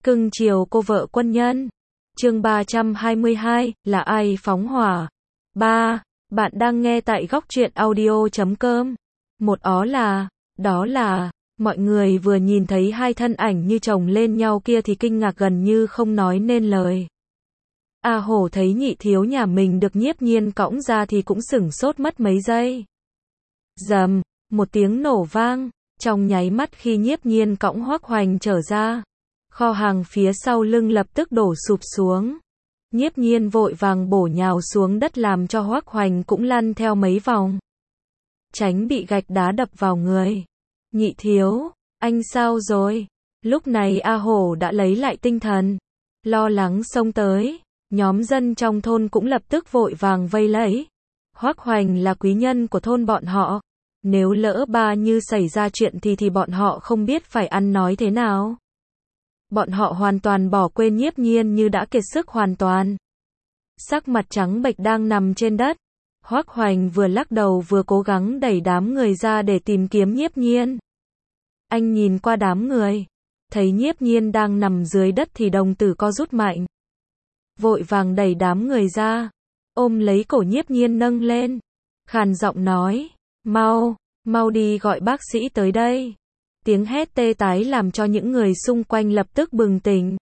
Cưng chiều cô vợ quân nhân. Chương 322, là ai phóng hỏa? 3. Bạn đang nghe tại góc truyện audio.com. Đó là, mọi người vừa nhìn thấy hai thân ảnh như chồng lên nhau kia thì kinh ngạc gần như không nói nên lời. A Hổ thấy Nhị Thiếu nhà mình được Nhiếp Nhiên cõng ra thì cũng sửng sốt mất mấy giây. Rầm, một tiếng nổ vang, trong nháy mắt khi Nhiếp Nhiên cõng Hoắc Hoành trở ra, kho hàng phía sau lưng lập tức đổ sụp xuống. Nhiếp Nhiên vội vàng bổ nhào xuống đất làm cho Hoắc Hoành cũng lăn theo mấy vòng, tránh bị gạch đá đập vào người. Nhị Thiếu, anh sao rồi? Lúc này A Hổ đã lấy lại tinh thần, lo lắng xông tới. Nhóm dân trong thôn cũng lập tức vội vàng vây lấy. Hoắc Hoành là quý nhân của thôn bọn họ, nếu lỡ ba như xảy ra chuyện thì bọn họ không biết phải ăn nói thế nào. Bọn họ hoàn toàn bỏ quên Nhiếp Nhiên như đã kiệt sức hoàn toàn. Sắc mặt trắng bệch đang nằm trên đất. Hoắc Hoành vừa lắc đầu vừa cố gắng đẩy đám người ra để tìm kiếm Nhiếp Nhiên. Anh nhìn qua đám người, thấy Nhiếp Nhiên đang nằm dưới đất thì đồng tử co rút mạnh. Vội vàng đẩy đám người ra, ôm lấy cổ Nhiếp Nhiên nâng lên, khàn giọng nói, mau đi gọi bác sĩ tới đây. Tiếng hét tê tái làm cho những người xung quanh lập tức bừng tỉnh.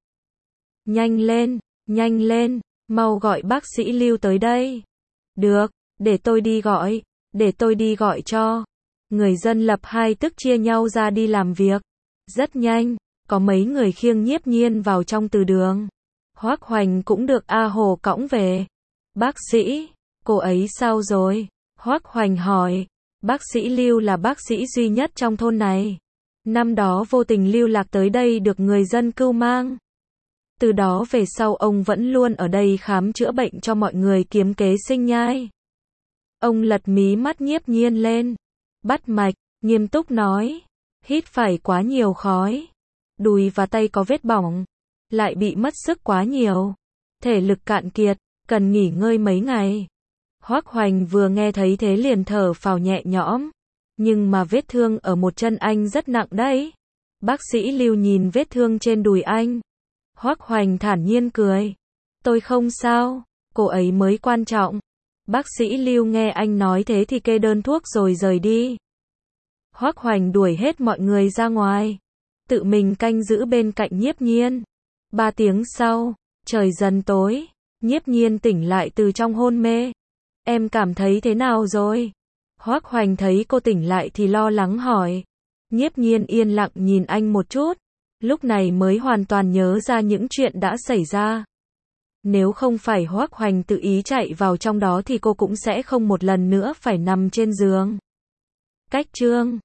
Nhanh lên, mau gọi bác sĩ Lưu tới đây. Được, để tôi đi gọi cho. Người dân lập hai tức chia nhau ra đi làm việc. Rất nhanh, có mấy người khiêng Nhiếp Nhiên vào trong từ đường. Hoắc Hoành cũng được A Hồ cõng về. Bác sĩ, cô ấy sao rồi? Hoắc Hoành hỏi. Bác sĩ Lưu là bác sĩ duy nhất trong thôn này. Năm đó vô tình lưu lạc tới đây được người dân cưu mang. Từ đó về sau ông vẫn luôn ở đây khám chữa bệnh cho mọi người kiếm kế sinh nhai. Ông lật mí mắt Nhiếp Nhiên lên, bắt mạch, nghiêm túc nói. Hít phải quá nhiều khói. Đùi và tay có vết bỏng. Lại bị mất sức quá nhiều. Thể lực cạn kiệt, cần nghỉ ngơi mấy ngày. Hoắc Hoành vừa nghe thấy thế liền thở phào nhẹ nhõm. Nhưng mà vết thương ở một chân anh rất nặng đấy. Bác sĩ Lưu nhìn vết thương trên đùi anh. Hoắc Hoành thản nhiên cười. Tôi không sao, cô ấy mới quan trọng. Bác sĩ Lưu nghe anh nói thế thì kê đơn thuốc rồi rời đi. Hoắc Hoành đuổi hết mọi người ra ngoài, tự mình canh giữ bên cạnh Nhiếp Nhiên. 3 tiếng sau, trời dần tối, Nhiếp Nhiên tỉnh lại từ trong hôn mê. Em cảm thấy thế nào rồi? Hoắc Hoành thấy cô tỉnh lại thì lo lắng hỏi. Nhiếp Nhiên yên lặng nhìn anh một chút, lúc này mới hoàn toàn nhớ ra những chuyện đã xảy ra. Nếu không phải Hoắc Hoành tự ý chạy vào trong đó thì cô cũng sẽ không một lần nữa phải nằm trên giường. Cách chương